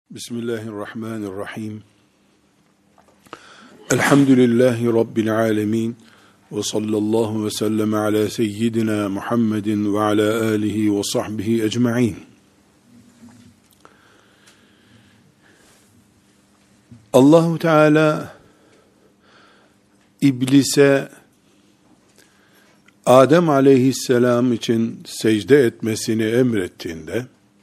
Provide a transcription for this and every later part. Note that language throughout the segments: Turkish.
Bismillahirrahmanirrahim. Elhamdülillahi Rabbil alemin. Ve sallallahu ve sellem ala seyyidina Muhammedin ve ala alihi ve sahbihi ecma'in. Allahu Teala İblise Adem aleyhisselam için secde etmesini emrettiğinde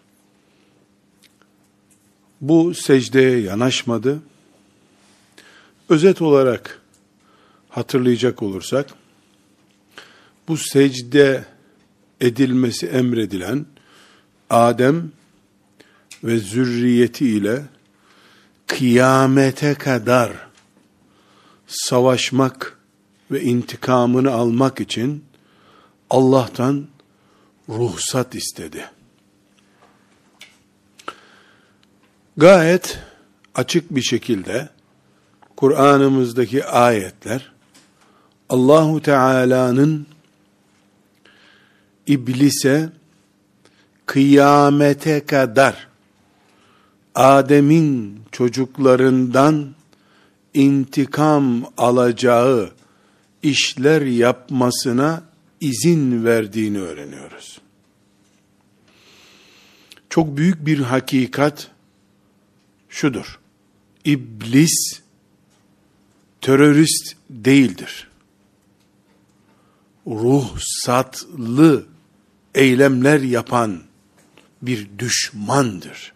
bu secdeye yanaşmadı. Özet olarak hatırlayacak olursak, bu secde edilmesi emredilen Adem ve zürriyeti ile kıyamete kadar savaşmak ve intikamını almak için Allah'tan ruhsat istedi. Gayet açık bir şekilde Kur'an'ımızdaki ayetler Allahu Teala'nın İblise kıyamete kadar Adem'in çocuklarından intikam alacağı işler yapmasına izin verdiğini öğreniyoruz. Çok büyük bir hakikat şudur: İblis terörist değildir. Ruhsatlı eylemler yapan bir düşmandır.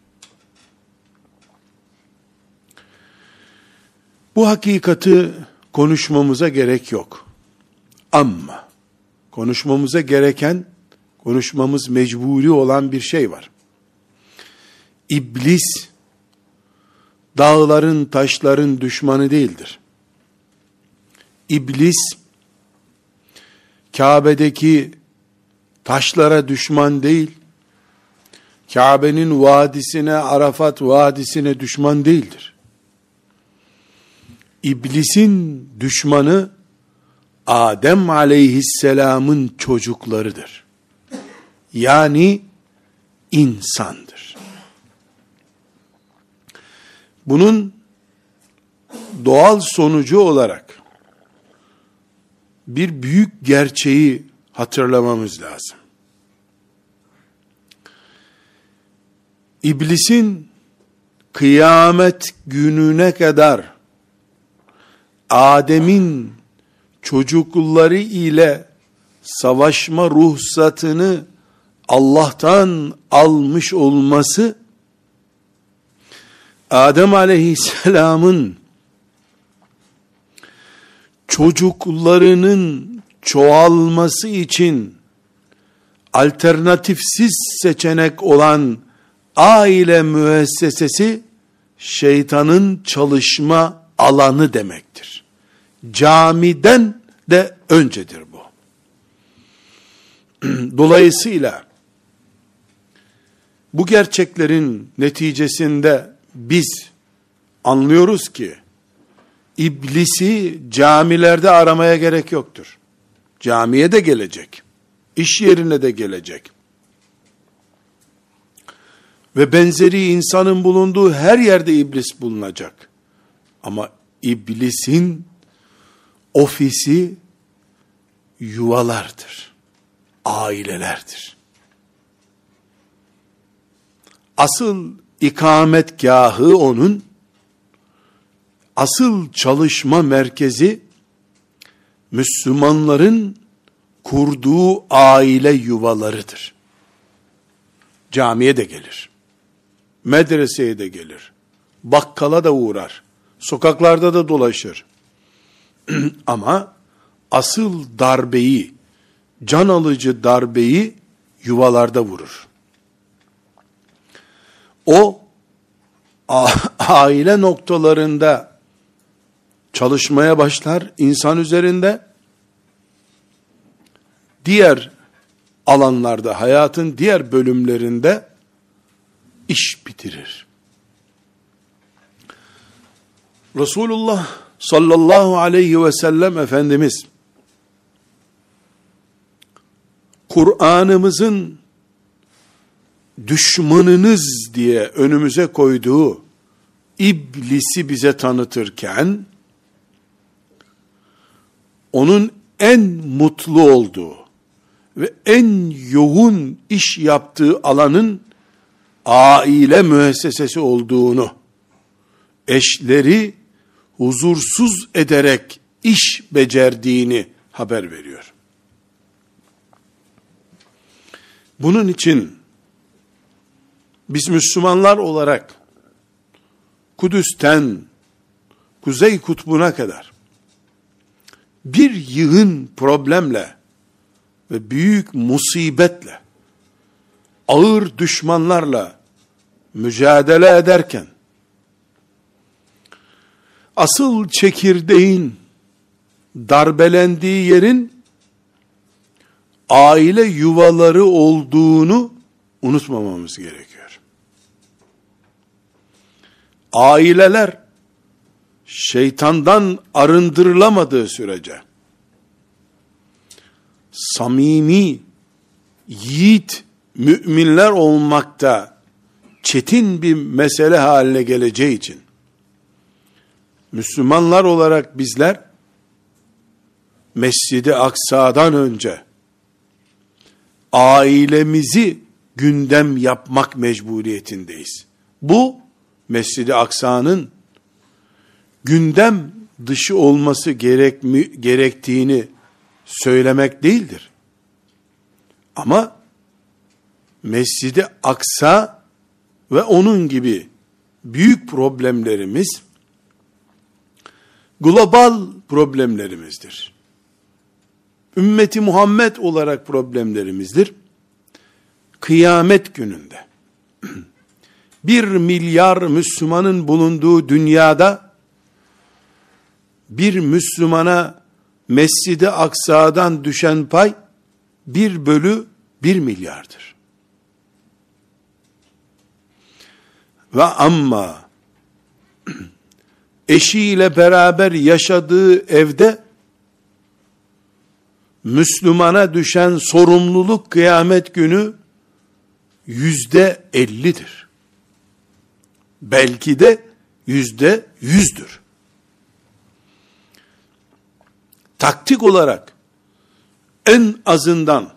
Bu hakikati konuşmamıza gerek yok. Ama konuşmamıza gereken, konuşmamız mecburi olan bir şey var. İblis dağların, taşların düşmanı değildir. İblis Kabe'deki taşlara düşman değil, Kabe'nin vadisine, Arafat vadisine düşman değildir. İblisin düşmanı Adem aleyhisselamın çocuklarıdır. Yani insandır. Bunun doğal sonucu olarak bir büyük gerçeği hatırlamamız lazım. İblisin kıyamet gününe kadar Adem'in çocukları ile savaşma ruhsatını Allah'tan almış olması, Adem aleyhisselamın çocuklarının çoğalması için alternatifsiz seçenek olan aile müessesesi, şeytanın çalışma alanı demektir. Camiden de öncedir bu. Dolayısıyla bu gerçeklerin neticesinde biz anlıyoruz ki İblisi camilerde aramaya gerek yoktur. Camiye de gelecek, iş yerine de gelecek ve benzeri insanın bulunduğu her yerde iblis bulunacak. Ama iblisin ofisi yuvalardır, ailelerdir. Asıl ikametgahı onun, asıl çalışma merkezi Müslümanların kurduğu aile yuvalarıdır. Camiye de gelir, medreseye de gelir, bakkala da uğrar, sokaklarda da dolaşır. Ama asıl darbeyi, can alıcı darbeyi yuvalarda vurur. O aile noktalarında çalışmaya başlar insan üzerinde, diğer alanlarda, hayatın diğer bölümlerinde iş bitirir. Resulullah sallallahu aleyhi ve sellem Efendimiz Kur'an'ımızın düşmanınız diye önümüze koyduğu iblisi bize tanıtırken, onun en mutlu olduğu ve en yoğun iş yaptığı alanın aile müessesesi olduğunu, eşleri huzursuz ederek iş becerdiğini haber veriyor. Bunun için biz Müslümanlar olarak Kudüs'ten Kuzey Kutbu'na kadar bir yığın problemle ve büyük musibetle, ağır düşmanlarla mücadele ederken, asıl çekirdeğin darbelendiği yerin aile yuvaları olduğunu unutmamamız gerekiyor. Aileler şeytandan arındırılamadığı sürece samimi, yiğit müminler olmakta çetin bir mesele haline geleceği için Müslümanlar olarak bizler Mescid-i Aksa'dan önce ailemizi gündem yapmak mecburiyetindeyiz. Bu Mescid-i Aksa'nın gündem dışı olması gerektiğini söylemek değildir. Ama Mescid-i Aksa ve onun gibi büyük problemlerimiz global problemlerimizdir. Ümmeti Muhammed olarak problemlerimizdir. Kıyamet gününde 1 milyar Müslümanın bulunduğu dünyada bir Müslümana Mescid-i Aksa'dan düşen pay 1/1 milyardır. Ve amma eşiyle beraber yaşadığı evde Müslümana düşen sorumluluk kıyamet günü %50'dir. Belki de %100'dür. Taktik olarak en azından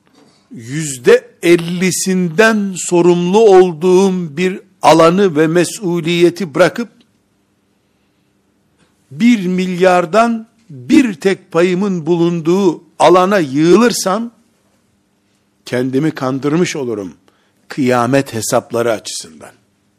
%50'sinden sorumlu olduğum bir alanı ve mesuliyeti bırakıp 1 milyardan bir tek payımın bulunduğu alana yığılırsam kendimi kandırmış olurum kıyamet hesapları açısından.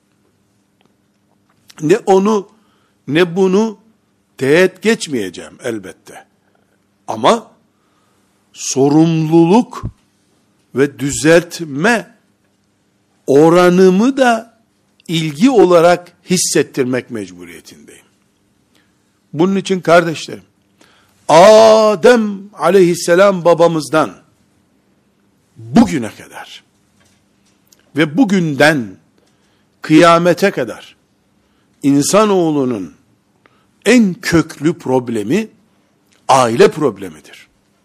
Ne onu ne bunu teğet geçmeyeceğim elbette. Ama sorumluluk ve düzeltme oranımı da ilgi olarak hissettirmek mecburiyetindeyim. Bunun için kardeşlerim, Adem aleyhisselam babamızdan bugüne kadar ve bugünden kıyamete kadar insanoğlunun en köklü problemi aile problemidir.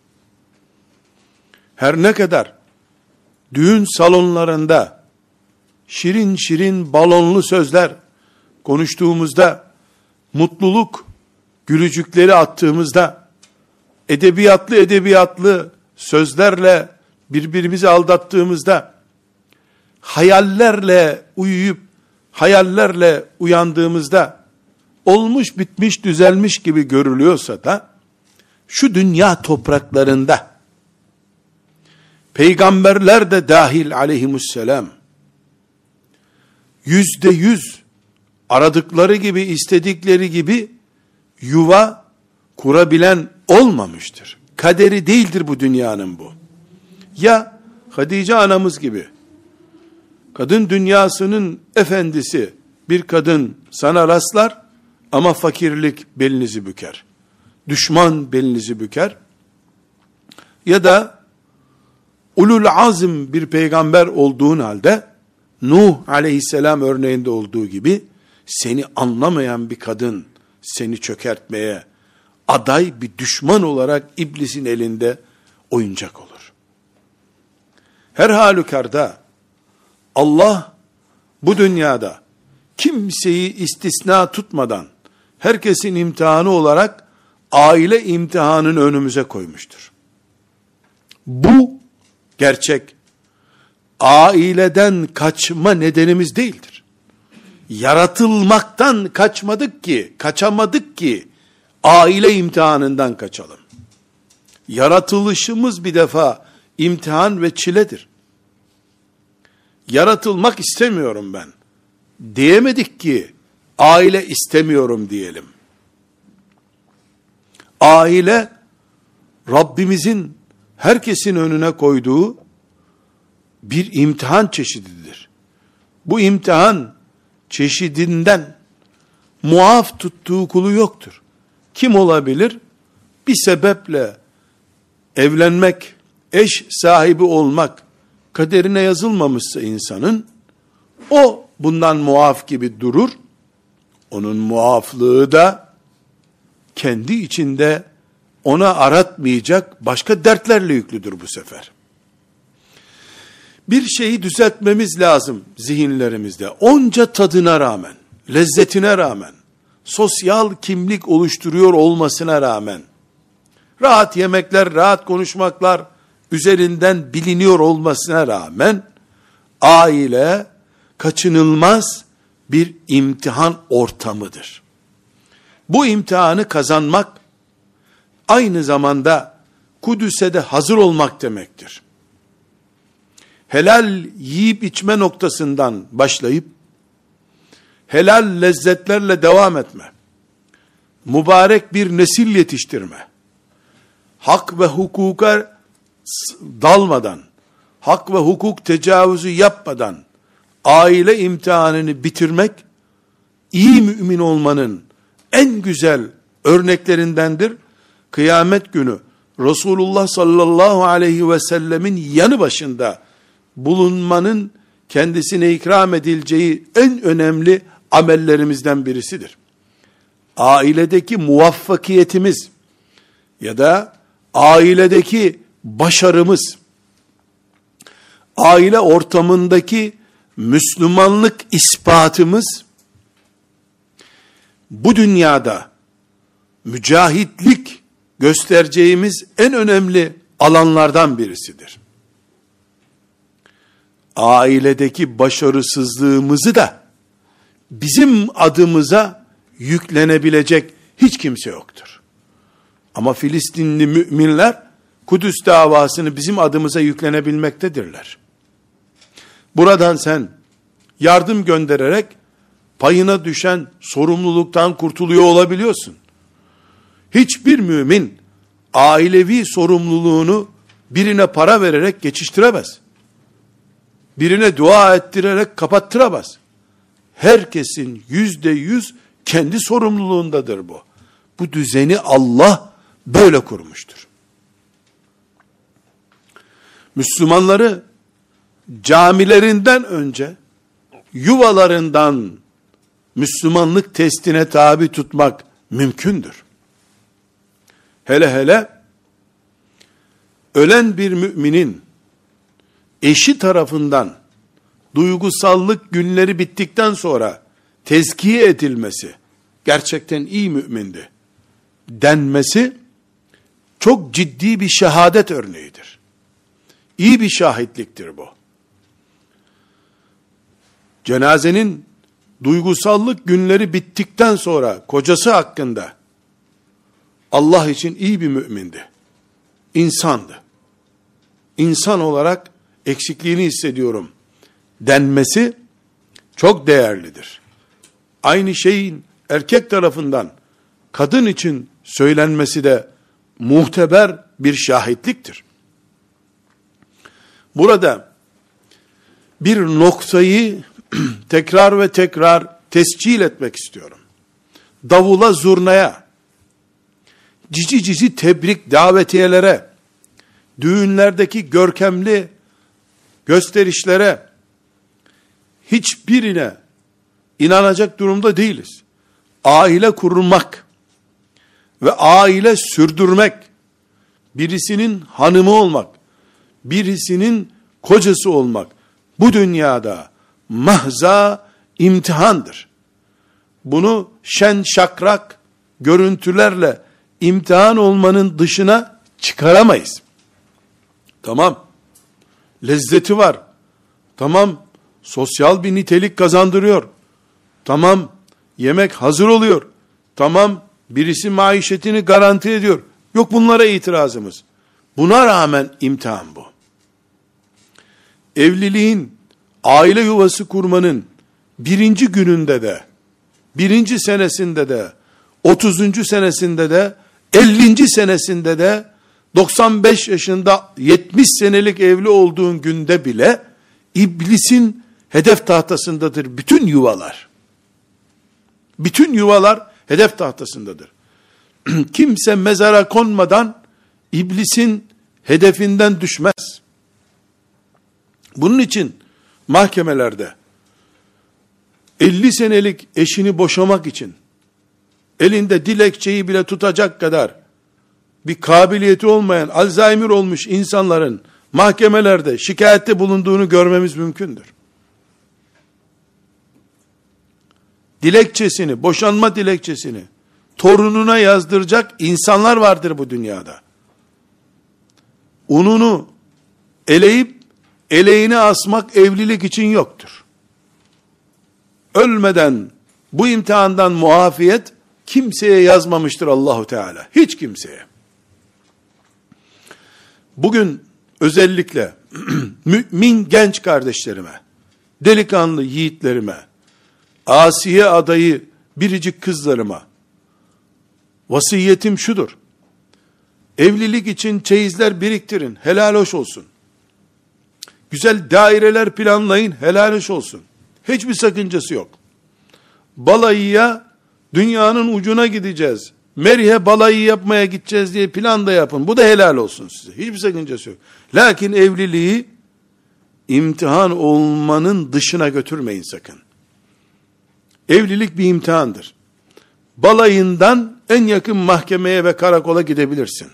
Her ne kadar düğün salonlarında şirin şirin balonlu sözler konuştuğumuzda, mutluluk gülücükleri attığımızda, edebiyatlı sözlerle birbirimizi aldattığımızda, hayallerle uyuyup hayallerle uyandığımızda olmuş bitmiş düzelmiş gibi görülüyorsa da şu dünya topraklarında peygamberler de dahil aleyhisselam %100 aradıkları gibi, istedikleri gibi yuva kurabilen olmamıştır. Kaderi değildir bu dünyanın bu. Ya Hatice anamız gibi kadın dünyasının efendisi bir kadın sana rastlar ama fakirlik belinizi büker. Düşman belinizi büker. Ya da ulul azm bir peygamber olduğun halde Nuh aleyhisselam örneğinde olduğu gibi seni anlamayan bir kadın seni çökertmeye aday bir düşman olarak iblisin elinde oyuncak olur. Her halükarda Allah bu dünyada kimseyi istisna tutmadan herkesin imtihanı olarak aile imtihanını önümüze koymuştur. Bu gerçek. Aileden kaçma nedenimiz değildir. Yaratılmaktan kaçamadık ki aile imtihanından kaçalım. Yaratılışımız bir defa imtihan ve çiledir. Yaratılmak istemiyorum ben diyemedik ki aile istemiyorum diyelim. Aile Rabbimizin herkesin önüne koyduğu bir imtihan çeşididir. Bu imtihan çeşidinden muaf tuttuğu kulu yoktur. Kim olabilir? Bir sebeple evlenmek, eş sahibi olmak kaderine yazılmamışsa insanın, o bundan muaf gibi durur. Onun muaflığı da kendi içinde ona aratmayacak başka dertlerle yüklüdür bu sefer. Bir şeyi düzeltmemiz lazım zihinlerimizde. Onca tadına rağmen, lezzetine rağmen, sosyal kimlik oluşturuyor olmasına rağmen, rahat yemekler, rahat konuşmaklar üzerinden biliniyor olmasına rağmen, aile kaçınılmaz bir imtihan ortamıdır. Bu imtihanı kazanmak, aynı zamanda Kudüs'e de hazır olmak demektir. Helal yiyip içme noktasından başlayıp, helal lezzetlerle devam etme, mübarek bir nesil yetiştirme, hak ve hukuka dalmadan, hak ve hukuk tecavüzü yapmadan, aile imtihanını bitirmek, iyi mümin olmanın en güzel örneklerindendir. Kıyamet günü Resulullah sallallahu aleyhi ve sellemin yanı başında bulunmanın kendisine ikram edileceği en önemli amellerimizden birisidir. Ailedeki muvaffakiyetimiz ya da ailedeki başarımız, aile ortamındaki Müslümanlık ispatımız, bu dünyada mücahitlik göstereceğimiz en önemli alanlardan birisidir. Ailedeki başarısızlığımızı da bizim adımıza yüklenebilecek hiç kimse yoktur. Ama Filistinli müminler Kudüs davasını bizim adımıza yüklenebilmektedirler. Buradan sen yardım göndererek payına düşen sorumluluktan kurtuluyor olabiliyorsun. Hiçbir mümin ailevi sorumluluğunu birine para vererek geçiştiremez. Birine dua ettirerek kapattıramaz. Herkesin %100 kendi sorumluluğundadır bu. Bu düzeni Allah böyle kurmuştur. Müslümanları camilerinden önce yuvalarından Müslümanlık testine tabi tutmak mümkündür. Hele hele ölen bir müminin eşi tarafından duygusallık günleri bittikten sonra tezkiye edilmesi, gerçekten iyi mümindi denmesi çok ciddi bir şehadet örneğidir. İyi bir şahitliktir bu. Cenazenin duygusallık günleri bittikten sonra kocası hakkında Allah için iyi bir mümindi. İnsandı. İnsan olarak eksikliğini hissediyorum denmesi çok değerlidir. Aynı şeyin erkek tarafından kadın için söylenmesi de muhteber bir şahitliktir. Burada bir noktayı tekrar ve tekrar tescil etmek istiyorum. Davula, zurnaya, cici tebrik davetiyelere, düğünlerdeki görkemli gösterişlere, hiçbirine inanacak durumda değiliz. Aile kurmak ve aile sürdürmek, birisinin hanımı olmak, birisinin kocası olmak, bu dünyada mahza imtihandır. Bunu şen şakrak görüntülerle imtihan olmanın dışına çıkaramayız. Tamam, lezzeti var. Tamam, sosyal bir nitelik kazandırıyor. Tamam, yemek hazır oluyor. Tamam, birisi maişetini garanti ediyor. Yok bunlara itirazımız. Buna rağmen imtihan bu. Evliliğin, aile yuvası kurmanın birinci gününde de, birinci senesinde de, 30. senesinde de, 50. senesinde de, 95 yaşında 70 senelik evli olduğun günde bile iblisin hedef tahtasındadır bütün yuvalar. Bütün yuvalar hedef tahtasındadır. Kimse mezara konmadan iblisin hedefinden düşmez. Bunun için mahkemelerde 50 senelik eşini boşamak için elinde dilekçeyi bile tutacak kadar bir kabiliyeti olmayan, Alzheimer olmuş insanların mahkemelerde şikayette bulunduğunu görmemiz mümkündür. Dilekçesini, boşanma dilekçesini torununa yazdıracak insanlar vardır bu dünyada. Ununu eleyip eleğine asmak evlilik için yoktur. Ölmeden bu imtihandan muafiyet kimseye yazmamıştır Allahu Teala. Hiç kimseye. Bugün özellikle mümin genç kardeşlerime, delikanlı yiğitlerime, asiye adayı biricik kızlarıma vasiyetim şudur: evlilik için çeyizler biriktirin, helal hoş olsun. Güzel daireler planlayın, helal hoş olsun. Hiçbir sakıncası yok. Balayıya dünyanın ucuna gideceğiz, Merih'e balayı yapmaya gideceğiz diye plan da yapın. Bu da helal olsun size. Hiçbir sakıncası yok. Lakin evliliği imtihan olmanın dışına götürmeyin sakın. Evlilik bir imtihandır. Balayından en yakın mahkemeye ve karakola gidebilirsin.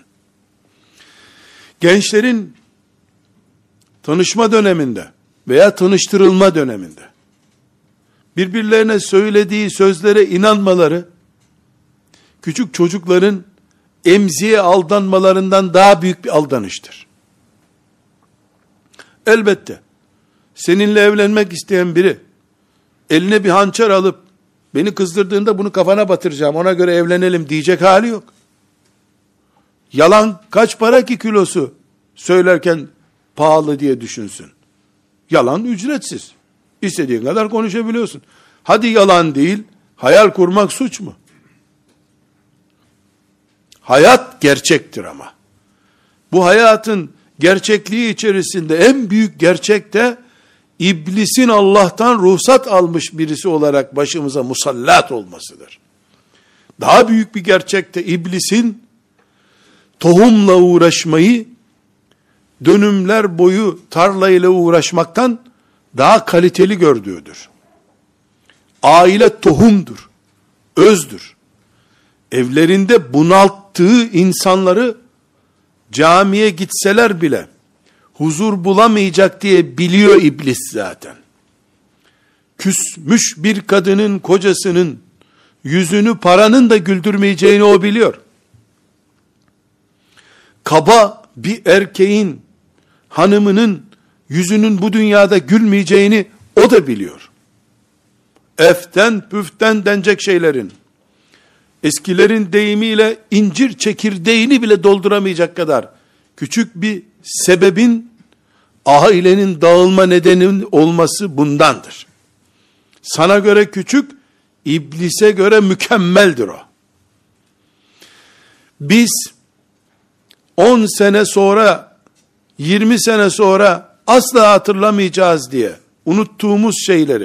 Gençlerin tanışma döneminde veya tanıştırılma döneminde birbirlerine söylediği sözlere inanmaları, küçük çocukların emziğe aldanmalarından daha büyük bir aldanıştır. Elbette seninle evlenmek isteyen biri eline bir hançer alıp beni kızdırdığında bunu kafana batıracağım, ona göre evlenelim diyecek hali yok. Yalan kaç para ki kilosu söylerken pahalı diye düşünsün. Yalan ücretsiz. İstediğin kadar konuşabiliyorsun. Hadi yalan değil, hayal kurmak suç mu? Hayat gerçektir ama. Bu hayatın gerçekliği içerisinde en büyük gerçek de iblisin Allah'tan ruhsat almış birisi olarak başımıza musallat olmasıdır. Daha büyük bir gerçek de iblisin tohumla uğraşmayı dönümler boyu tarlayla uğraşmaktan daha kaliteli gördüğüdür. Aile tohumdur, özdür. Evlerinde bunalttığı insanları camiye gitseler bile huzur bulamayacak diye biliyor iblis zaten. Küsmüş bir kadının kocasının yüzünü paranın da güldürmeyeceğini o biliyor. Kaba bir erkeğin hanımının yüzünün bu dünyada gülmeyeceğini o da biliyor. Eften püften denecek şeylerin, eskilerin deyimiyle incir çekirdeğini bile dolduramayacak kadar küçük bir sebebin ailenin dağılma nedeninin olması bundandır. Sana göre küçük, iblise göre mükemmeldir o. Biz 10 sene sonra, 20 sene sonra asla hatırlamayacağız diye unuttuğumuz şeyleri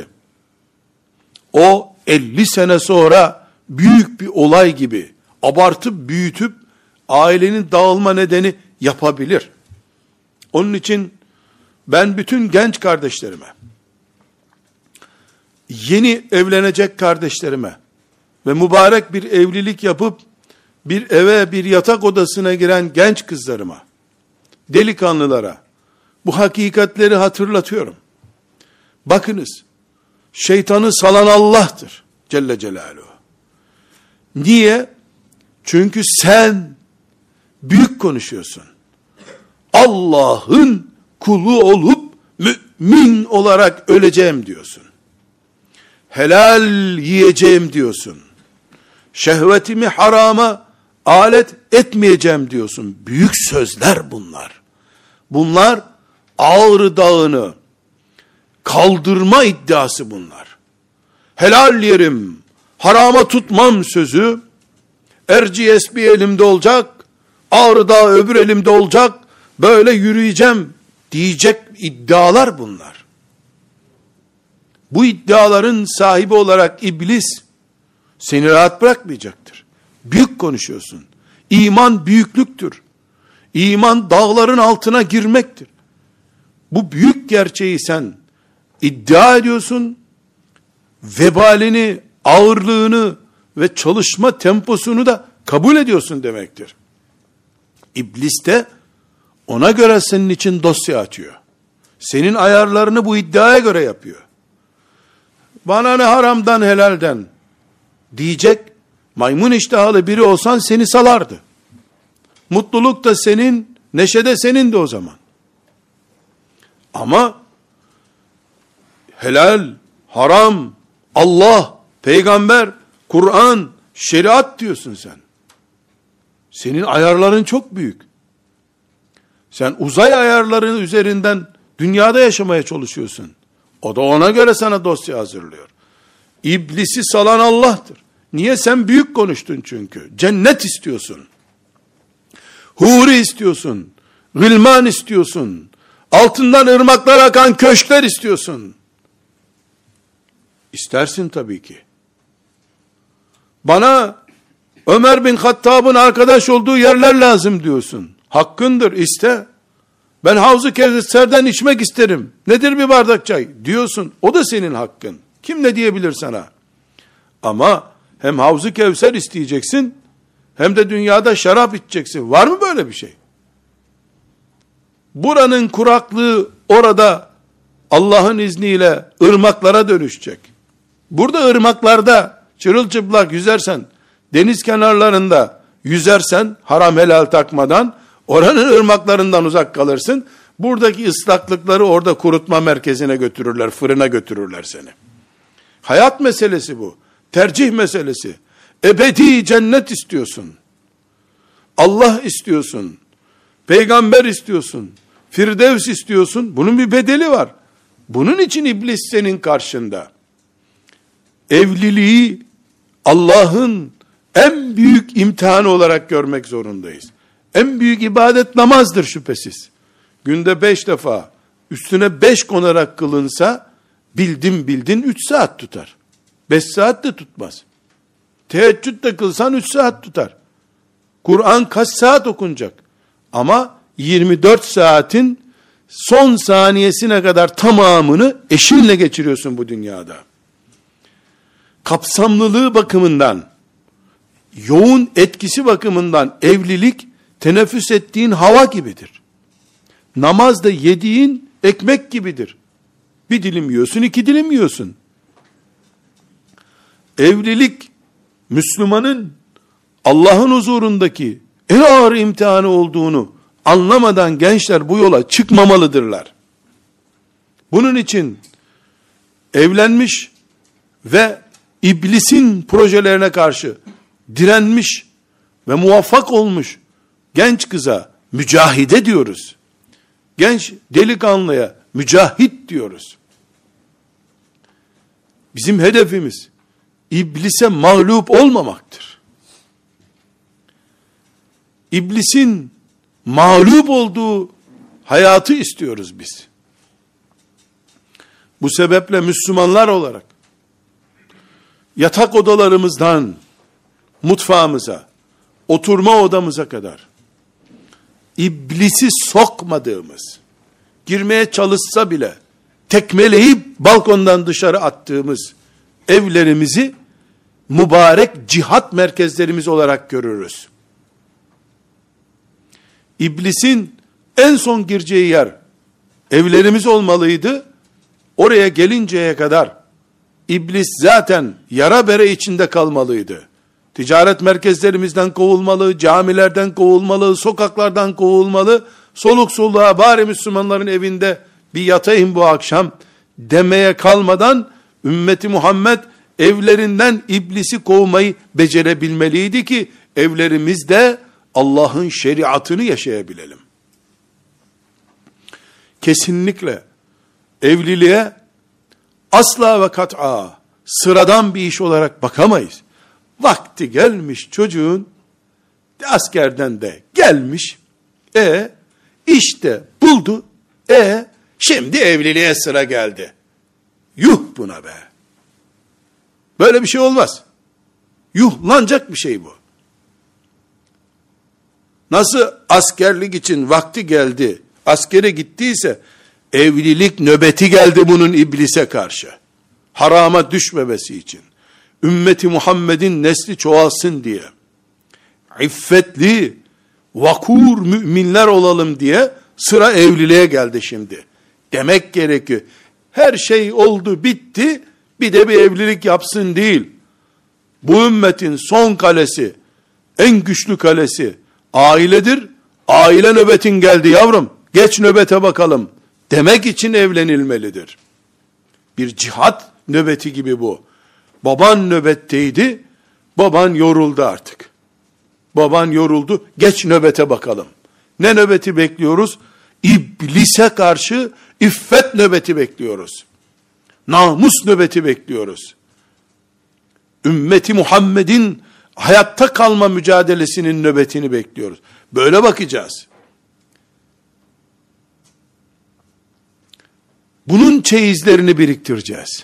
o 50 sene sonra büyük bir olay gibi abartıp büyütüp ailenin dağılma nedeni yapabilir. Onun için ben bütün genç kardeşlerime, yeni evlenecek kardeşlerime ve mübarek bir evlilik yapıp bir eve, bir yatak odasına giren genç kızlarıma, delikanlılara bu hakikatleri hatırlatıyorum. Bakınız, şeytanı salan Allah'tır Celle Celaluhu. Niye? Çünkü sen büyük konuşuyorsun. Allah'ın kulu olup mümin olarak öleceğim diyorsun. Helal yiyeceğim diyorsun. Şehvetimi harama alet etmeyeceğim diyorsun. Büyük sözler bunlar. Bunlar Ağrı Dağı'nı kaldırma iddiası bunlar. Helal yerim, harama tutmam sözü, Erciyes bir elimde olacak, Ağrı Dağı öbür elimde olacak, böyle yürüyeceğim diyecek iddialar bunlar. Bu iddiaların sahibi olarak iblis seni rahat bırakmayacaktır. Büyük konuşuyorsun. İman büyüklüktür. İman dağların altına girmektir. Bu büyük gerçeği sen iddia ediyorsun. Vebalini, ağırlığını ve çalışma temposunu da kabul ediyorsun demektir. İblis de ona göre senin için dosya açıyor. Senin ayarlarını bu iddiaya göre yapıyor. Bana ne haramdan helalden diyecek maymun iştahlı biri olsan seni salardı. Mutluluk da senin, neşe de senin de o zaman. Ama helal, haram, Allah, peygamber, Kur'an, şeriat diyorsun sen. Senin ayarların çok büyük. Sen uzay ayarları üzerinden dünyada yaşamaya çalışıyorsun. O da ona göre sana dosya hazırlıyor. İblisi salan Allah'tır. Niye? Sen büyük konuştun çünkü. Cennet istiyorsun. Huri istiyorsun. Gılman istiyorsun. Altından ırmaklar akan köşkler istiyorsun. İstersin tabii ki. Bana Ömer bin Hattab'ın arkadaş olduğu yerler lazım diyorsun. Hakkındır, iste. Ben Havz-ı Kevser'den içmek isterim. Nedir bir bardak çay diyorsun. O da senin hakkın. Kim ne diyebilir sana? Ama hem Havz-ı Kevser isteyeceksin, hem de dünyada şarap içeceksin. Var mı böyle bir şey? Buranın kuraklığı orada Allah'ın izniyle ırmaklara dönüşecek. Burada ırmaklarda çırılçıplak yüzersen, deniz kenarlarında yüzersen, haram helal takmadan, oranın ırmaklarından uzak kalırsın. Buradaki ıslaklıkları orada kurutma merkezine götürürler, fırına götürürler seni. Hayat meselesi bu. Tercih meselesi. Ebedi cennet istiyorsun. Allah istiyorsun. Peygamber istiyorsun. Firdevs istiyorsun. Bunun bir bedeli var. Bunun için iblis senin karşında. Evliliği Allah'ın en büyük imtihanı olarak görmek zorundayız. En büyük ibadet namazdır şüphesiz. Günde 5 defa üstüne 5 konarak kılınsa bildin 3 saat tutar. 5 saat de tutmaz. Teheccüd de kılsan 3 saat tutar. Kur'an kaç saat okunacak? Ama 24 saatin son saniyesine kadar tamamını eşinle geçiriyorsun bu dünyada. Kapsamlılığı bakımından, yoğun etkisi bakımından evlilik teneffüs ettiğin hava gibidir. Namaz da yediğin ekmek gibidir. Bir dilim yiyorsun, 2 dilim yiyorsun. Evlilik, Müslümanın Allah'ın huzurundaki en ağır imtihanı olduğunu anlamadan gençler bu yola çıkmamalıdırlar. Bunun için evlenmiş ve iblisin projelerine karşı direnmiş ve muvaffak olmuş genç kıza mücahide diyoruz. Genç delikanlıya mücahit diyoruz. Bizim hedefimiz iblise mağlup olmamaktır. İblisin mağlup olduğu hayatı istiyoruz biz. Bu sebeple Müslümanlar olarak yatak odalarımızdan mutfağımıza, oturma odamıza kadar iblisi sokmadığımız, girmeye çalışsa bile tekmeleyip balkondan dışarı attığımız evlerimizi mübarek cihat merkezlerimiz olarak görürüz. İblisin en son gireceği yer evlerimiz olmalıydı. Oraya gelinceye kadar iblis zaten yara bere içinde kalmalıydı. Ticaret merkezlerimizden kovulmalı, camilerden kovulmalı, sokaklardan kovulmalı. Soluk soluğa bari Müslümanların evinde bir yatayım bu akşam demeye kalmadan ümmeti Muhammed evlerinden iblisi kovmayı becerebilmeliydi ki evlerimizde Allah'ın şeriatını yaşayabilelim. Kesinlikle evliliğe asla ve kat'a sıradan bir iş olarak bakamayız. Vakti gelmiş çocuğun, askerden de gelmiş, işte buldu, şimdi evliliğe sıra geldi. Yuh buna be. Böyle bir şey olmaz. Yuhlanacak bir şey bu. Nasıl askerlik için vakti geldi, askere gittiyse, evlilik nöbeti geldi bunun iblise karşı. Harama düşmemesi için. Ümmeti Muhammed'in nesli çoğalsın diye. İffetli, vakur müminler olalım diye sıra evliliğe geldi şimdi. Demek gerekiyor. Her şey oldu, bitti, bir de bir evlilik yapsın değil. Bu ümmetin son kalesi, en güçlü kalesi ailedir. Aile nöbetin geldi yavrum. Geç nöbete bakalım. Demek için evlenilmelidir. Bir cihat nöbeti gibi bu. Baban nöbetteydi. Baban yoruldu artık. Baban yoruldu. Geç nöbete bakalım. Ne nöbeti bekliyoruz? İblise karşı iffet nöbeti bekliyoruz. Namus nöbeti bekliyoruz. Ümmeti Muhammed'in hayatta kalma mücadelesinin nöbetini bekliyoruz. Böyle bakacağız. Bunun çeyizlerini biriktireceğiz.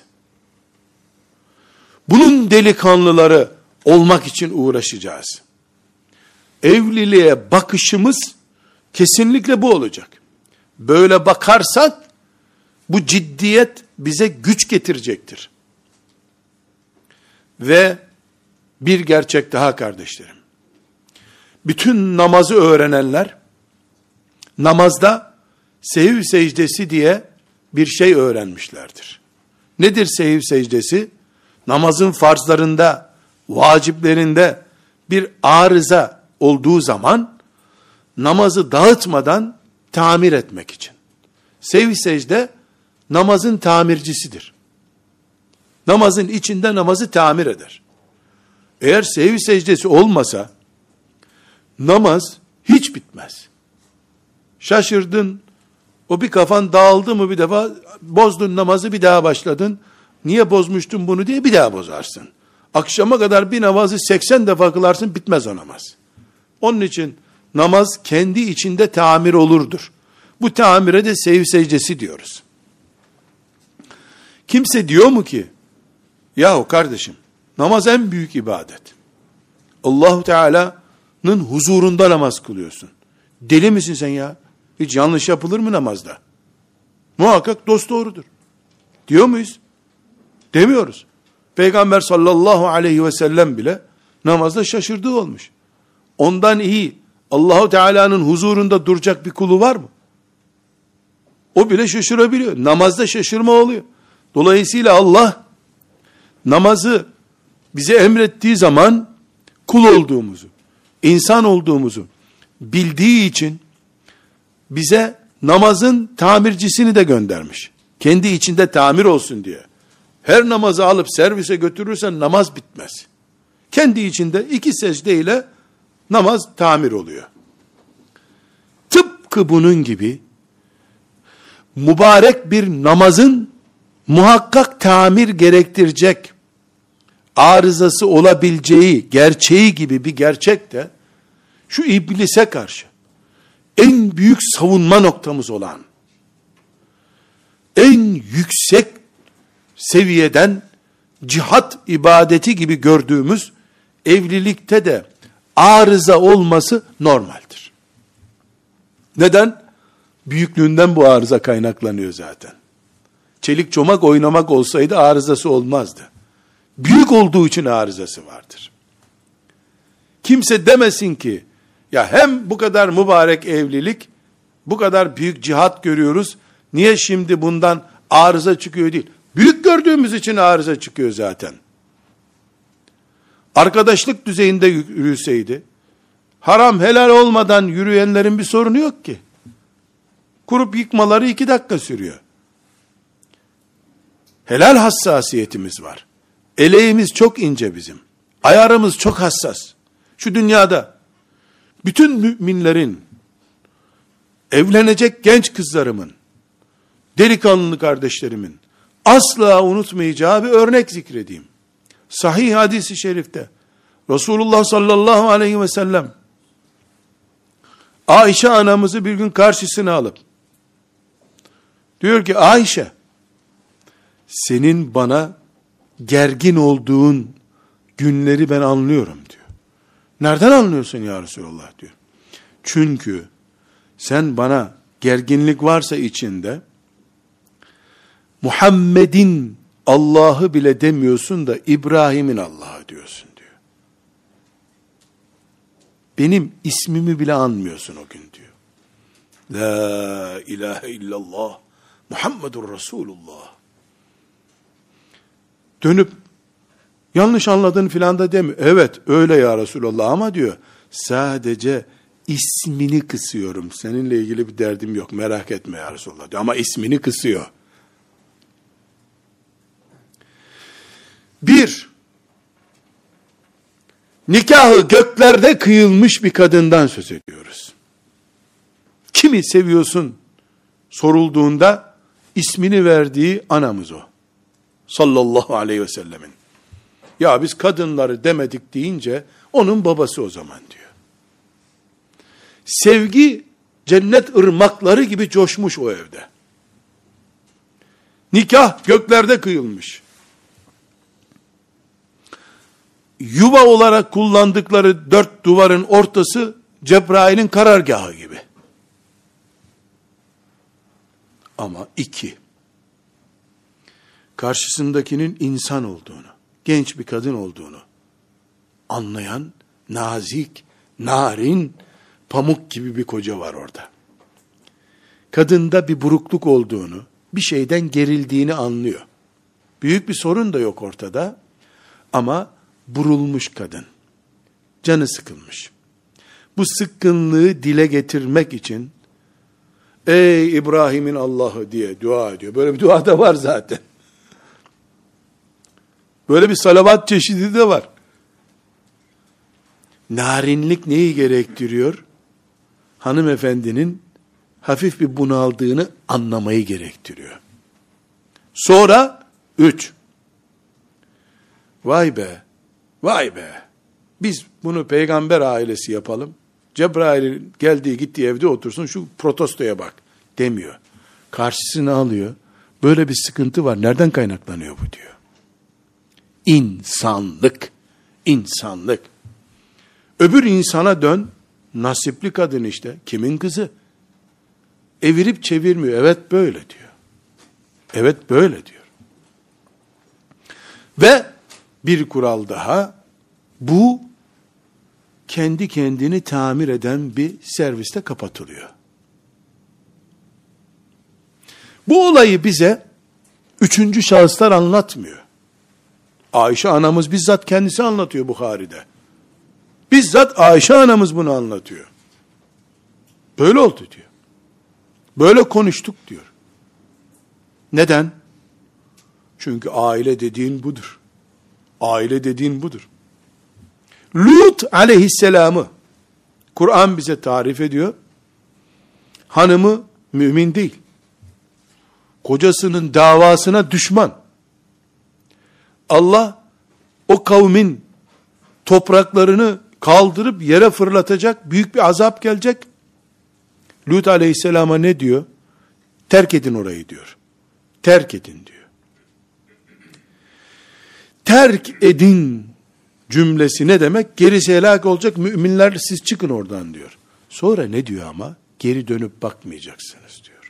Bunun delikanlıları olmak için uğraşacağız. Evliliğe bakışımız kesinlikle bu olacak. Böyle bakarsak bu ciddiyet bize güç getirecektir. Ve bir gerçek daha kardeşlerim. Bütün namazı öğrenenler namazda sehiv secdesi diye bir şey öğrenmişlerdir. Nedir sehiv secdesi? Namazın farzlarında, vaciplerinde bir arıza olduğu zaman namazı dağıtmadan tamir etmek için. Sehiv secde namazın tamircisidir. Namazın içinde namazı tamir eder. Eğer sehiv secdesi olmasa namaz hiç bitmez. Şaşırdın, o bir kafan dağıldı mı bir defa, bozdun namazı, bir daha başladın. Niye bozmuştun bunu diye bir daha bozarsın. Akşama kadar bir namazı 80 defa kılarsın, bitmez o namaz. Onun için namaz kendi içinde tamir olurdur. Bu tamire de sehiv secdesi diyoruz. Kimse diyor mu ki, yahu kardeşim, namaz en büyük ibadet. Allahu Teala'nın huzurunda namaz kılıyorsun. Deli misin sen ya? Hiç yanlış yapılır mı namazda? Muhakkak dosdoğrudur. Diyor muyuz? Demiyoruz. Peygamber sallallahu aleyhi ve sellem bile namazda şaşırdığı olmuş. Ondan iyi Allahu Teala'nın huzurunda duracak bir kulu var mı? O bile şaşırabiliyor. Namazda şaşırma oluyor. Dolayısıyla Allah namazı bize emrettiği zaman kul olduğumuzu, insan olduğumuzu bildiği için bize namazın tamircisini de göndermiş. Kendi içinde tamir olsun diye. Her namazı alıp servise götürürsen namaz bitmez. Kendi içinde 2 secdeyle namaz tamir oluyor. Tıpkı bunun gibi mübarek bir namazın muhakkak tamir gerektirecek arızası olabileceği gerçeği gibi bir gerçek de şu iblise karşı en büyük savunma noktamız olan, en yüksek seviyeden cihat ibadeti gibi gördüğümüz evlilikte de arıza olması normaldir. Neden? Büyüklüğünden bu arıza kaynaklanıyor zaten. Çelik çomak oynamak olsaydı arızası olmazdı. Büyük olduğu için arızası vardır. Kimse demesin ki, ya hem bu kadar mübarek evlilik, bu kadar büyük cihat görüyoruz, niye şimdi bundan arıza çıkıyor değil. Büyük gördüğümüz için arıza çıkıyor zaten. Arkadaşlık düzeyinde yürüseydi, haram helal olmadan yürüyenlerin bir sorunu yok ki. Kurup yıkmaları 2 dakika sürüyor. Helal hassasiyetimiz var. Eleğimiz çok ince bizim. Ayarımız çok hassas. Şu dünyada bütün müminlerin, evlenecek genç kızlarımın, delikanlı kardeşlerimin asla unutmayacağı bir örnek zikredeyim. Sahih hadisi şerifte Resulullah sallallahu aleyhi ve sellem Ayşe anamızı bir gün karşısına alıp diyor ki, Ayşe, senin bana gergin olduğun günleri ben anlıyorum diyor. Nereden anlıyorsun ya Resulullah diyor. Çünkü sen bana gerginlik varsa içinde, Muhammed'in Allah'ı bile demiyorsun da İbrahim'in Allah'ı diyorsun diyor. Benim ismimi bile anmıyorsun o gün diyor. La ilahe illallah Muhammedur Resulullah. Dönüp yanlış anladın filan da demiyor. Evet öyle ya Resulullah ama diyor, sadece ismini kısıyorum. Seninle ilgili bir derdim yok, merak etme ya Resulullah diyor. Ama ismini kısıyor. Bir, nikahı göklerde kıyılmış bir kadından söz ediyoruz. Kimi seviyorsun sorulduğunda ismini verdiği anamız o. Sallallahu aleyhi ve sellemin. Ya biz kadınları demedik deyince onun babası o zaman diyor. Sevgi cennet ırmakları gibi coşmuş o evde. Nikah göklerde kıyılmış. Yuva olarak kullandıkları 4 duvarın ortası Cebrail'in karargahı gibi. Ama 2, karşısındakinin insan olduğunu, genç bir kadın olduğunu anlayan, nazik, narin, pamuk gibi bir koca var orada. Kadında bir burukluk olduğunu, bir şeyden gerildiğini anlıyor. Büyük bir sorun da yok ortada ama burulmuş kadın. Canı sıkılmış. Bu sıkkınlığı dile getirmek için ey İbrahim'in Allah'ı diye dua ediyor. Böyle bir dua da var zaten. Böyle bir salavat çeşidi de var. Narinlik neyi gerektiriyor? Hanımefendinin hafif bir bunaldığını anlamayı gerektiriyor. Sonra 3. Vay be, vay be. Biz bunu peygamber ailesi yapalım. Cebrail'in geldiği gittiği evde otursun, şu protestoya bak demiyor. Karşısına alıyor. Böyle bir sıkıntı var. Nereden kaynaklanıyor bu diyor. İnsanlık. İnsanlık. Öbür insana dön. Nasipli kadın işte. Kimin kızı? Evirip çevirmiyor. Evet böyle diyor. Evet böyle diyor. Ve bir kural daha. Bu kendi kendini tamir eden bir serviste kapatılıyor. Bu olayı bize 3. şahıslar anlatmıyor. Ayşe anamız bizzat kendisi anlatıyor Buhari'de. Bizzat Ayşe anamız bunu anlatıyor. Böyle oldu diyor. Böyle konuştuk diyor. Neden? Çünkü aile dediğin budur. Aile dediğin budur. Lut aleyhisselamı Kur'an bize tarif ediyor. Hanımı mümin değil. Kocasının davasına düşman. Allah o kavmin topraklarını kaldırıp yere fırlatacak, büyük bir azap gelecek. Lut aleyhisselama ne diyor? Terk edin orayı diyor. Terk edin diyor. Terk edin cümlesi ne demek? Gerisi helak olacak, müminler siz çıkın oradan diyor. Sonra ne diyor ama? Geri dönüp bakmayacaksınız diyor.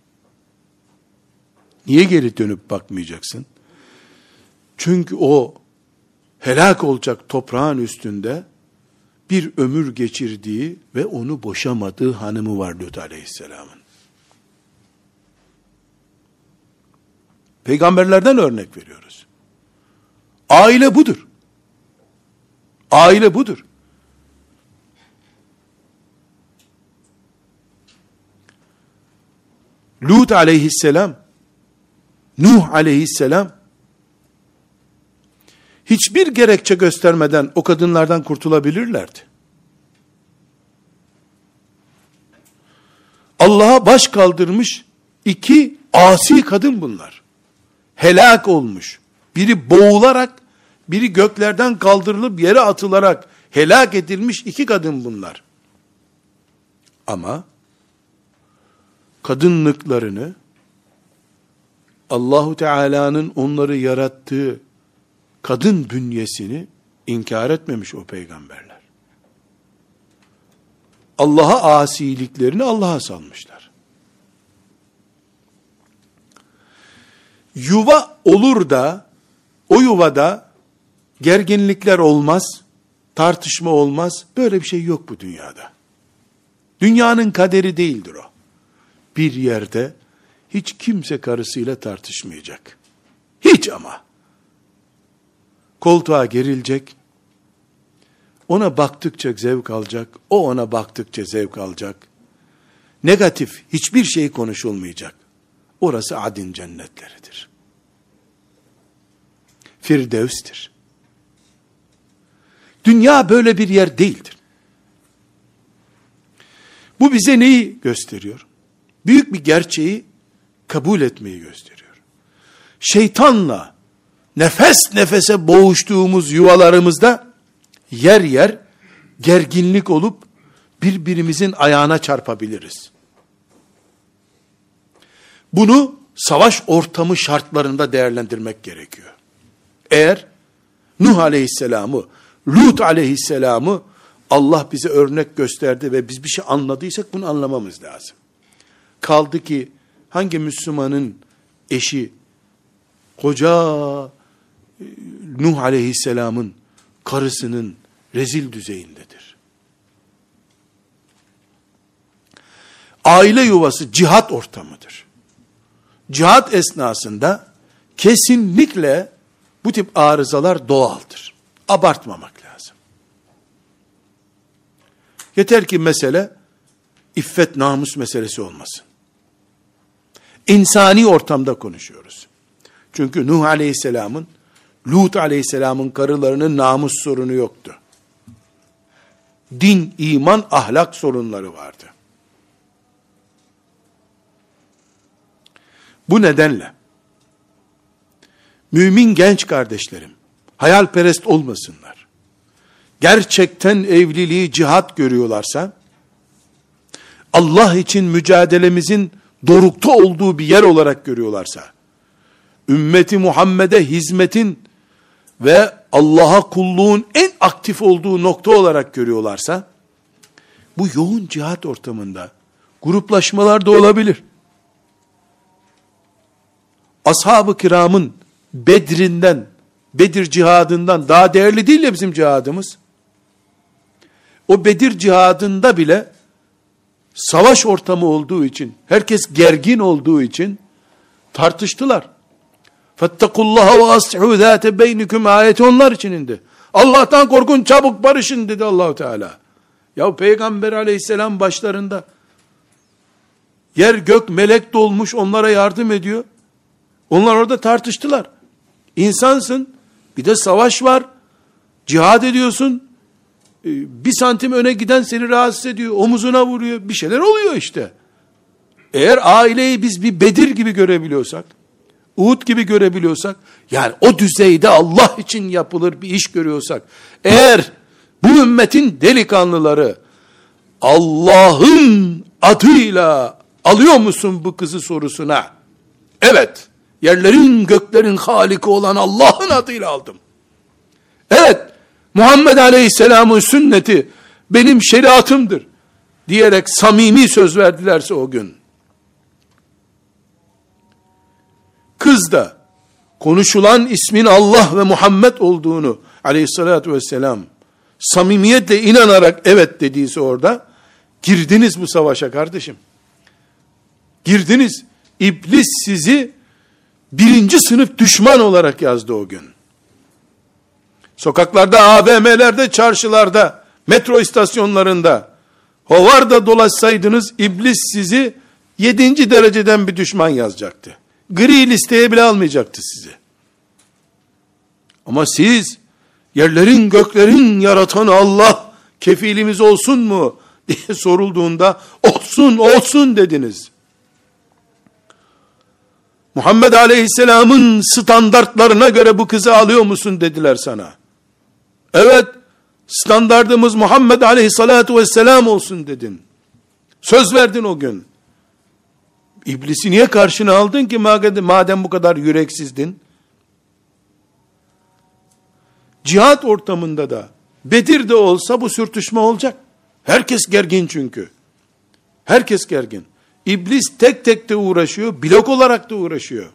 Niye geri dönüp bakmayacaksın? Çünkü o helak olacak toprağın üstünde bir ömür geçirdiği ve onu boşamadığı hanımı var Lut aleyhisselamın. Peygamberlerden örnek veriyoruz. Aile budur. Aile budur. Lut aleyhisselam, Nuh aleyhisselam hiçbir gerekçe göstermeden o kadınlardan kurtulabilirlerdi. Allah'a baş kaldırmış iki asi kadın bunlar. Helak olmuş. Biri boğularak, biri göklerden kaldırılıp yere atılarak helak edilmiş iki kadın bunlar. Ama kadınlıklarını Allahu Teala'nın onları yarattığı kadın bünyesini inkar etmemiş o peygamberler. Allah'a asiliklerini Allah'a salmışlar. Yuva olur da o yuvada gerginlikler olmaz, tartışma olmaz. Böyle bir şey yok bu dünyada. Dünyanın kaderi değildir o. Bir yerde hiç kimse karısıyla tartışmayacak. Hiç ama. Koltuğa gerilecek. Ona baktıkça zevk alacak. O ona baktıkça zevk alacak. Negatif hiçbir şey konuşulmayacak. Orası adin cennetleridir. Firdevs'tir. Dünya böyle bir yer değildir. Bu bize neyi gösteriyor? Büyük bir gerçeği kabul etmeyi gösteriyor. Şeytanla nefes nefese boğuştuğumuz yuvalarımızda yer yer gerginlik olup birbirimizin ayağına çarpabiliriz. Bunu savaş ortamı şartlarında değerlendirmek gerekiyor. Eğer Nuh Aleyhisselam'ı, Lut Aleyhisselam'ı Allah bize örnek gösterdi ve biz bir şey anladıysak bunu anlamamız lazım. Kaldı ki hangi Müslümanın eşi koca Nuh Aleyhisselam'ın karısının rezil düzeyindedir. Aile yuvası cihat ortamıdır. Cihat esnasında kesinlikle bu tip arızalar doğaldır. Abartmamak lazım. Yeter ki mesele iffet namus meselesi olmasın. İnsani ortamda konuşuyoruz. Çünkü Nuh Aleyhisselam'ın, Lut Aleyhisselam'ın karılarının namus sorunu yoktu. Din, iman, ahlak sorunları vardı. Bu nedenle mümin genç kardeşlerim hayalperest olmasınlar. Gerçekten evliliği cihat görüyorlarsa, Allah için mücadelemizin dorukta olduğu bir yer olarak görüyorlarsa, ümmeti Muhammed'e hizmetin ve Allah'a kulluğun en aktif olduğu nokta olarak görüyorlarsa, bu yoğun cihat ortamında gruplaşmalar da olabilir. Ashab-ı kiramın Bedir'inden, Bedir cihadından daha değerli değil ya bizim cihadımız. O Bedir cihadında bile savaş ortamı olduğu için, herkes gergin olduğu için tartıştılar. Fettekullaha ve aslihu zâte beynikum ayeti onlar için indi. Allah'tan korkun, çabuk barışın dedi Allahu Teala. Ya Peygamber Aleyhisselam başlarında yer gök melek dolmuş onlara yardım ediyor. Onlar orada tartıştılar. İnsansın, bir de savaş var, cihad ediyorsun, bir santim öne giden seni rahatsız ediyor, omuzuna vuruyor, bir şeyler oluyor işte. Eğer aileyi biz bir Bedir gibi görebiliyorsak, Uhud gibi görebiliyorsak, yani o düzeyde Allah için yapılır bir iş görüyorsak, eğer bu ümmetin delikanlıları Allah'ın adıyla alıyor musun bu kızı sorusuna, evet, yerlerin göklerin haliki olan Allah'ın adıyla aldım. Evet, Muhammed Aleyhisselam'ın sünneti benim şeriatımdır diyerek samimi söz verdilerse o gün, kız da konuşulan ismin Allah ve Muhammed olduğunu Aleyhisselatü Vesselam samimiyetle inanarak evet dediyse orada, girdiniz bu savaşa kardeşim. Girdiniz. İblis sizi birinci sınıf düşman olarak yazdı o gün. Sokaklarda, AVM'lerde, çarşılarda, metro istasyonlarında, hovarda dolaşsaydınız iblis sizi 7. dereceden bir düşman yazacaktı. Gri listeye bile almayacaktı sizi. Ama siz yerlerin göklerin yaratan Allah kefilimiz olsun mu diye sorulduğunda olsun olsun dediniz. Muhammed Aleyhisselam'ın standartlarına göre bu kızı alıyor musun dediler sana. Evet, standardımız Muhammed Aleyhissalatu Vesselam olsun dedin. Söz verdin o gün. İblisi niye karşına aldın ki madem bu kadar yüreksizdin? Cihat ortamında da, Bedir'de olsa bu sürtüşme olacak. Herkes gergin çünkü. Herkes gergin. İblis tek tek de uğraşıyor, blok olarak da uğraşıyor.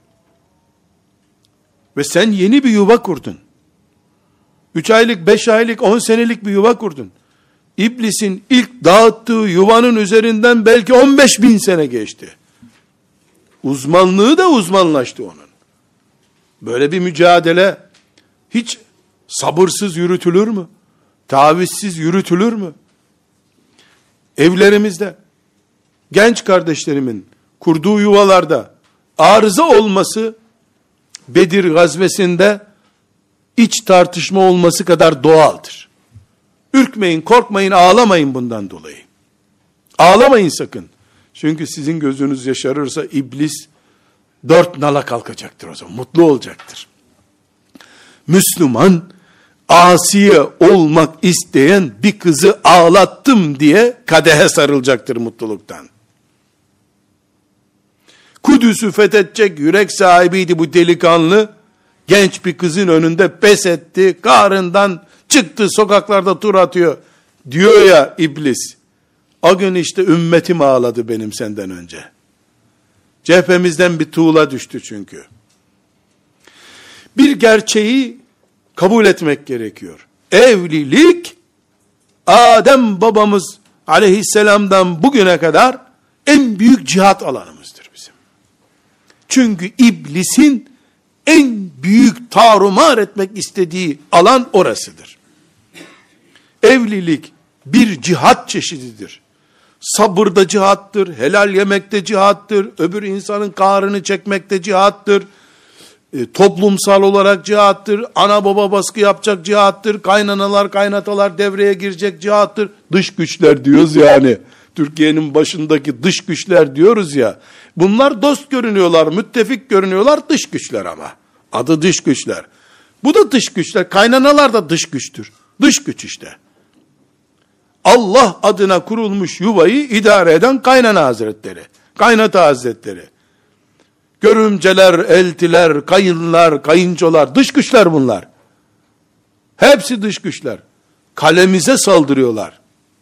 Ve sen yeni bir yuva kurdun. 3 aylık, 5 aylık, 10 senelik bir yuva kurdun. İblisin ilk dağıttığı yuvanın üzerinden belki 15.000 sene geçti. Uzmanlığı da uzmanlaştı onun. Böyle bir mücadele hiç sabırsız yürütülür mü? Tavizsiz yürütülür mü? Evlerimizde, genç kardeşlerimin kurduğu yuvalarda arıza olması, Bedir gazvesinde iç tartışma olması kadar doğaldır. Ürkmeyin, korkmayın, ağlamayın bundan dolayı. Ağlamayın sakın. Çünkü sizin gözünüz yaşarırsa iblis 4 nala kalkacaktır o zaman. Mutlu olacaktır. Müslüman, asiye olmak isteyen bir kızı ağlattım diye kadehe sarılacaktır mutluluktan. Kudüs'ü fethedecek yürek sahibiydi bu delikanlı. Genç bir kızın önünde pes etti. Kahrından çıktı, sokaklarda tur atıyor. Diyor ya iblis. O gün işte ümmetim ağladı benim senden önce. Cephemizden bir tuğla düştü çünkü. Bir gerçeği kabul etmek gerekiyor. Evlilik, Adem babamız aleyhisselamdan bugüne kadar en büyük cihat alanımızdır bizim. Çünkü iblisin en büyük tarumar etmek istediği alan orasıdır. Evlilik bir cihat çeşididir. Sabırda cihattır, helal yemekte cihattır, öbür insanın kahrını çekmekte cihattır, toplumsal olarak cihattır, ana baba baskı yapacak cihattır, kaynanalar kaynatalar devreye girecek cihattır, dış güçler diyoruz yani, Türkiye'nin başındaki dış güçler diyoruz ya, bunlar dost görünüyorlar, müttefik görünüyorlar, dış güçler ama, adı dış güçler. Bu da dış güçler, kaynanalar da dış güçtür, dış güç işte. Allah adına kurulmuş yuvayı idare eden kaynana hazretleri, kaynata hazretleri. Görümceler, eltiler, kayınlar, kayınçolar, dış güçler bunlar. Hepsi dış güçler. Kalemize saldırıyorlar.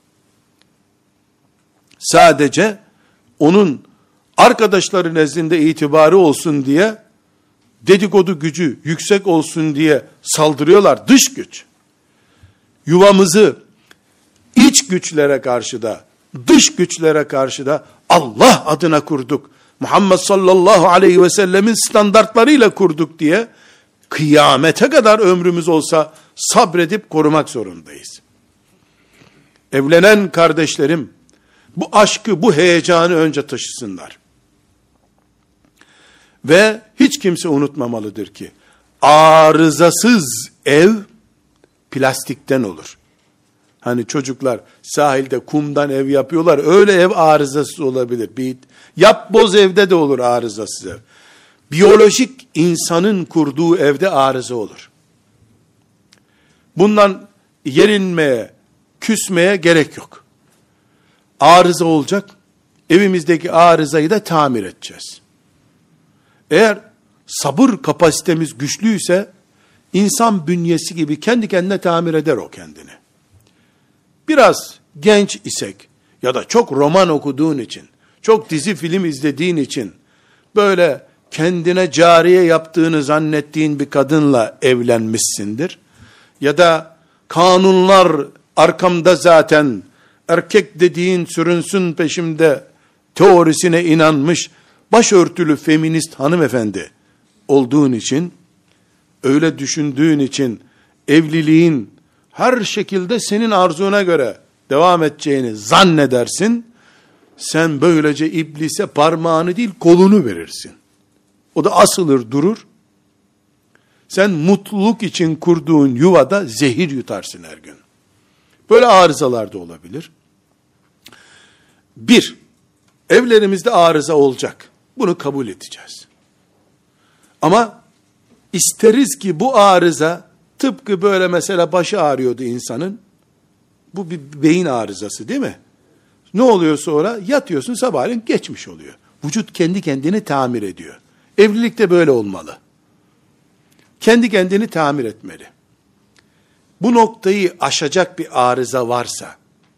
Sadece onun arkadaşları nezdinde itibarı olsun diye, dedikodu gücü yüksek olsun diye saldırıyorlar. Dış güç. Yuvamızı iç güçlere karşı da, dış güçlere karşı da Allah adına kurduk. Muhammed sallallahu aleyhi ve sellemin standartlarıyla kurduk diye kıyamete kadar ömrümüz olsa sabredip korumak zorundayız. Evlenen kardeşlerim bu aşkı, bu heyecanı önce taşısınlar. Ve hiç kimse unutmamalıdır ki arızasız ev plastikten olur. Hani çocuklar sahilde kumdan ev yapıyorlar. Öyle ev arızasız olabilir. Yap boz evde de olur arızasız ev. Biyolojik insanın kurduğu evde arıza olur. Bundan yerinmeye, küsmeye gerek yok. Arıza olacak. Evimizdeki arızayı da tamir edeceğiz. Eğer sabır kapasitemiz güçlüyse insan bünyesi gibi kendi kendine tamir eder o kendini. Biraz genç isek ya da çok roman okuduğun için, çok dizi film izlediğin için, böyle kendine cariye yaptığını zannettiğin bir kadınla evlenmişsindir. Ya da kanunlar arkamda zaten, erkek dediğin sürünsün peşimde teorisine inanmış başörtülü feminist hanımefendi olduğun için, öyle düşündüğün için evliliğin her şekilde senin arzuna göre devam edeceğini zannedersin. Sen böylece iblise parmağını değil kolunu verirsin. O da asılır durur. Sen mutluluk için kurduğun yuvada zehir yutarsın her gün. Böyle arızalar da olabilir. Bir, evlerimizde arıza olacak. Bunu kabul edeceğiz. Ama isteriz ki bu arıza, tıpkı böyle mesela başı ağrıyordu insanın. Bu bir beyin arızası değil mi? Ne oluyor sonra? Yatıyorsun, sabahleyin geçmiş oluyor. Vücut kendi kendini tamir ediyor. Evlilik de böyle olmalı. Kendi kendini tamir etmeli. Bu noktayı aşacak bir arıza varsa,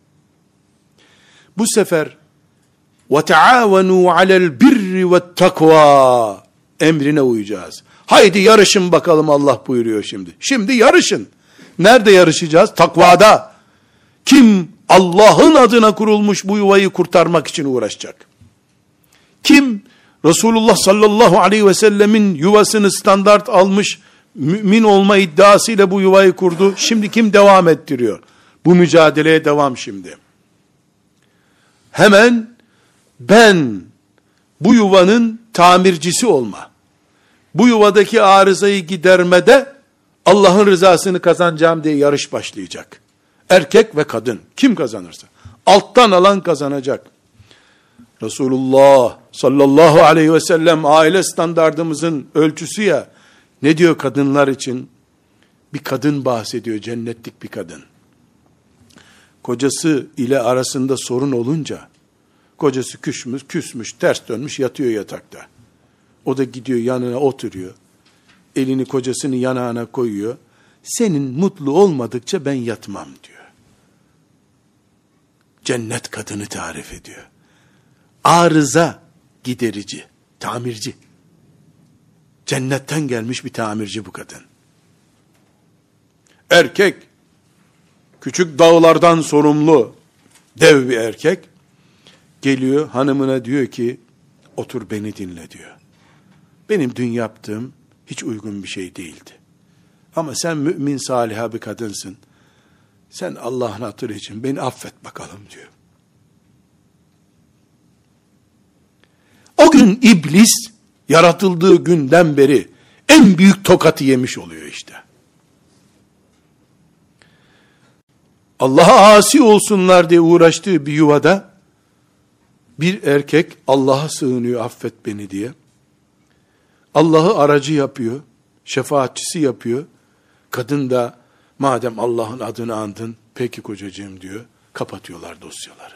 bu sefer وَتَعَاوَنُوا عَلَى الْبِرِّ وَالتَّقْوَى emrine uyacağız. Haydi yarışın bakalım, Allah buyuruyor şimdi. Şimdi yarışın. Nerede yarışacağız? Takvada. Kim Allah'ın adına kurulmuş bu yuvayı kurtarmak için uğraşacak? Kim Resulullah sallallahu aleyhi ve sellemin yuvasını standart almış, mümin olma iddiasıyla bu yuvayı kurdu? Şimdi kim devam ettiriyor? Bu mücadeleye devam şimdi. Hemen ben bu yuvanın tamircisi olma, bu yuvadaki arızayı gidermede Allah'ın rızasını kazanacağım diye yarış başlayacak. Erkek ve kadın kim kazanırsa, alttan alan kazanacak. Resulullah sallallahu aleyhi ve sellem aile standardımızın ölçüsü ya. Ne diyor kadınlar için? Bir kadın bahsediyor, cennetlik bir kadın. Kocası ile arasında sorun olunca, kocası küsmüş, ters dönmüş, yatıyor yatakta. O da gidiyor yanına oturuyor. Elini kocasının yanağına koyuyor. Senin mutlu olmadıkça ben yatmam diyor. Cennet kadını tarif ediyor. Arıza giderici, tamirci. Cennetten gelmiş bir tamirci bu kadın. Erkek, küçük dağlardan sorumlu, dev bir erkek, geliyor hanımına diyor ki, otur beni dinle diyor. Benim dün yaptığım hiç uygun bir şey değildi. Ama sen mümin saliha bir kadınsın. Sen Allah'ın hatırı için beni affet bakalım diyor. O gün iblis yaratıldığı günden beri en büyük tokatı yemiş oluyor işte. Allah'a asi olsunlar diye uğraştığı bir yuvada bir erkek Allah'a sığınıyor, affet beni diye. Allah'ı aracı yapıyor, şefaatçisi yapıyor. Kadın da madem Allah'ın adını andın, peki kocacığım diyor. Kapatıyorlar dosyaları.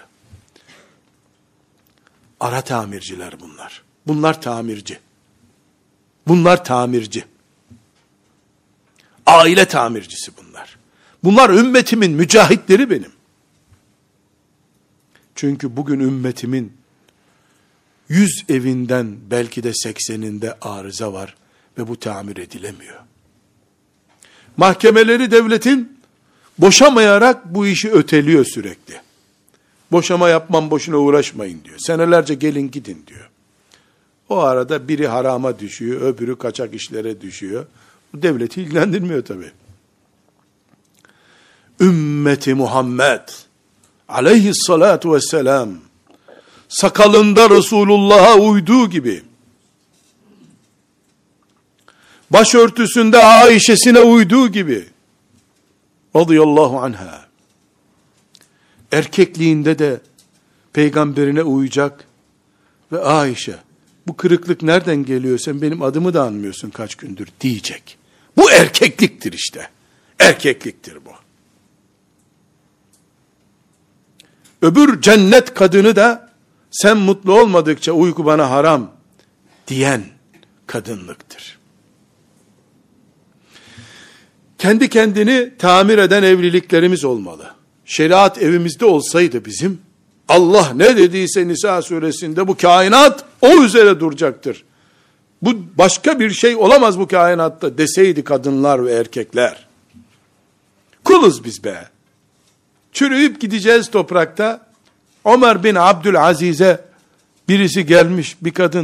Ara tamirciler bunlar. Bunlar tamirci. Bunlar tamirci. Aile tamircisi bunlar. Bunlar ümmetimin mücahitleri benim. Çünkü bugün ümmetimin 100 evinden belki de 80'inde arıza var ve bu tamir edilemiyor. Mahkemeleri devletin boşamayarak bu işi öteliyor sürekli. Boşama yapmam, boşuna uğraşmayın diyor. Senelerce gelin gidin diyor. O arada biri harama düşüyor, öbürü kaçak işlere düşüyor. Bu devleti ilgilendirmiyor tabii. Ümmeti Muhammed aleyhissalatu vesselam sakalında Resulullah'a uyduğu gibi, başörtüsünde Ayşe'sine uyduğu gibi, radıyallahu anha, erkekliğinde de peygamberine uyacak ve Ayşe, bu kırıklık nereden geliyor, sen benim adımı da anmıyorsun kaç gündür diyecek. Bu erkekliktir işte. Erkekliktir bu. Öbür cennet kadını da sen mutlu olmadıkça uyku bana haram diyen kadınlıktır. Kendi kendini tamir eden evliliklerimiz olmalı. Şeriat evimizde olsaydı bizim, Allah ne dediyse Nisa suresinde bu kainat o üzere duracaktır. Bu başka bir şey olamaz bu kainatta deseydi kadınlar ve erkekler. Kuluz biz be. Çürüyüp gideceğiz toprakta. Ömer bin Abdülaziz'e birisi gelmiş, bir kadın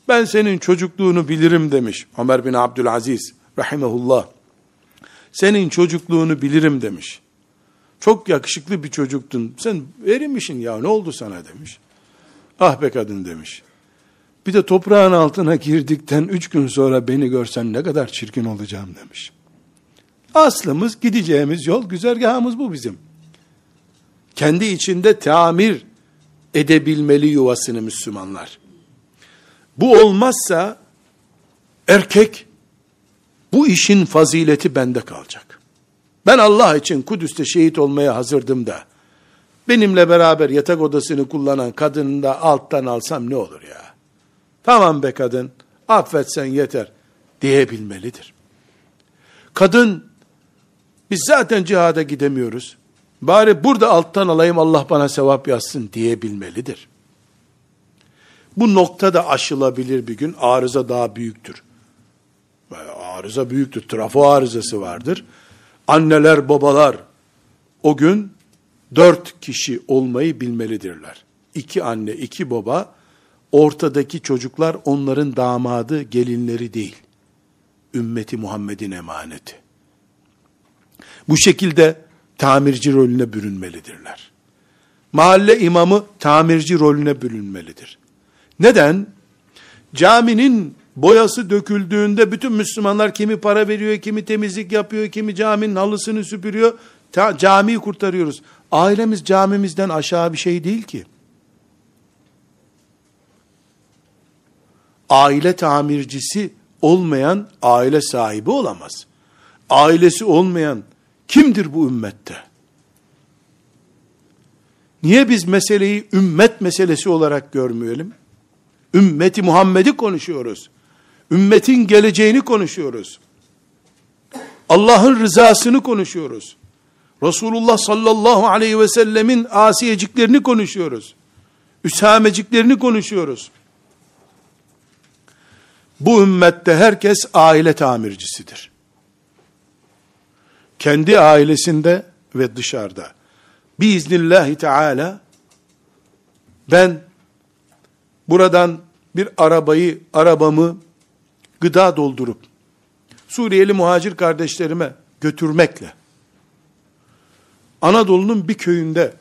Ben senin çocukluğunu bilirim demiş Ömer bin Abdülaziz rahimehullah. Senin çocukluğunu bilirim demiş. Çok yakışıklı bir çocuktun. Sen erimişsin ya, ne oldu sana demiş. Ah be kadın demiş. Bir de toprağın altına girdikten 3 gün sonra beni görsen ne kadar çirkin olacağım demiş. Aslımız, gideceğimiz yol, güzergahımız bu bizim. Kendi içinde tamir edebilmeli yuvasını Müslümanlar. Bu olmazsa erkek, bu işin fazileti bende kalacak. Ben Allah için Kudüs'te şehit olmaya hazırdım da, benimle beraber yatak odasını kullanan kadını da alttan alsam ne olur ya? Tamam be kadın, affetsen yeter diyebilmelidir. Kadın, biz zaten cihada gidemiyoruz, bari burada alttan alayım, Allah bana sevap yazsın diyebilmelidir. Bu noktada aşılabilir bir gün, arıza daha büyüktür. Arıza büyüktür, trafo arızası vardır. Anneler, babalar o gün 4 kişi olmayı bilmelidirler. 2 anne, 2 baba, ortadaki çocuklar onların damadı, gelinleri değil. Ümmeti Muhammed'in emaneti. Bu şekilde tamirci rolüne bürünmelidirler. Mahalle imamı tamirci rolüne bürünmelidir. Neden? Caminin boyası döküldüğünde bütün Müslümanlar kimi para veriyor, kimi temizlik yapıyor, kimi caminin halısını süpürüyor. Camiyi kurtarıyoruz. Ailemiz camimizden aşağı bir şey değil ki. Aile tamircisi olmayan aile sahibi olamaz. Ailesi olmayan kimdir bu ümmette? Niye biz meseleyi ümmet meselesi olarak görmeyelim? Ümmeti Muhammed'i konuşuyoruz. Ümmetin geleceğini konuşuyoruz. Allah'ın rızasını konuşuyoruz. Resulullah sallallahu aleyhi ve sellemin asiyeciklerini konuşuyoruz. Üsameciklerini konuşuyoruz. Bu ümmette herkes aile tamircisidir. Kendi ailesinde ve dışarıda. Biiznillahü teala ben buradan bir arabamı gıda doldurup Suriyeli muhacir kardeşlerime götürmekle Anadolu'nun bir köyünde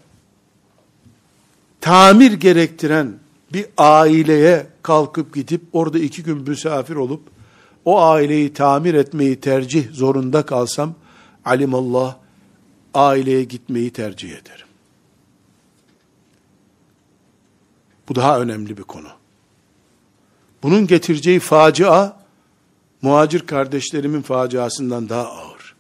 tamir gerektiren bir aileye kalkıp gidip orada 2 gün misafir olup o aileyi tamir etmeyi tercih zorunda kalsam, alimallah, aileye gitmeyi tercih ederim. Bu daha önemli bir konu. Bunun getireceği facia, muhacir kardeşlerimin faciasından daha ağır.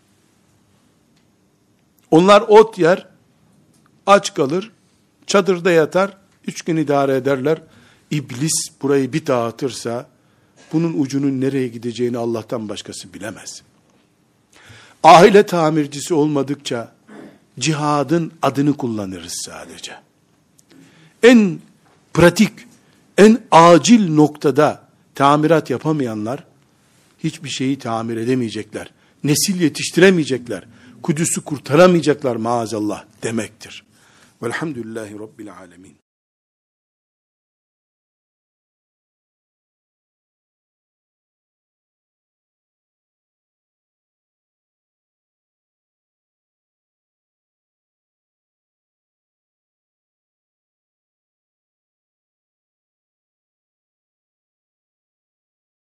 Onlar ot yer, aç kalır, çadırda yatar, 3 gün idare ederler. İblis burayı bir dağıtırsa, bunun ucunun nereye gideceğini Allah'tan başkası bilemez. Aile tamircisi olmadıkça, cihadın adını kullanırız sadece. En pratik, en acil noktada tamirat yapamayanlar, hiçbir şeyi tamir edemeyecekler. Nesil yetiştiremeyecekler. Kudüs'ü kurtaramayacaklar maazallah demektir. Velhamdülillahi Rabbil alemin.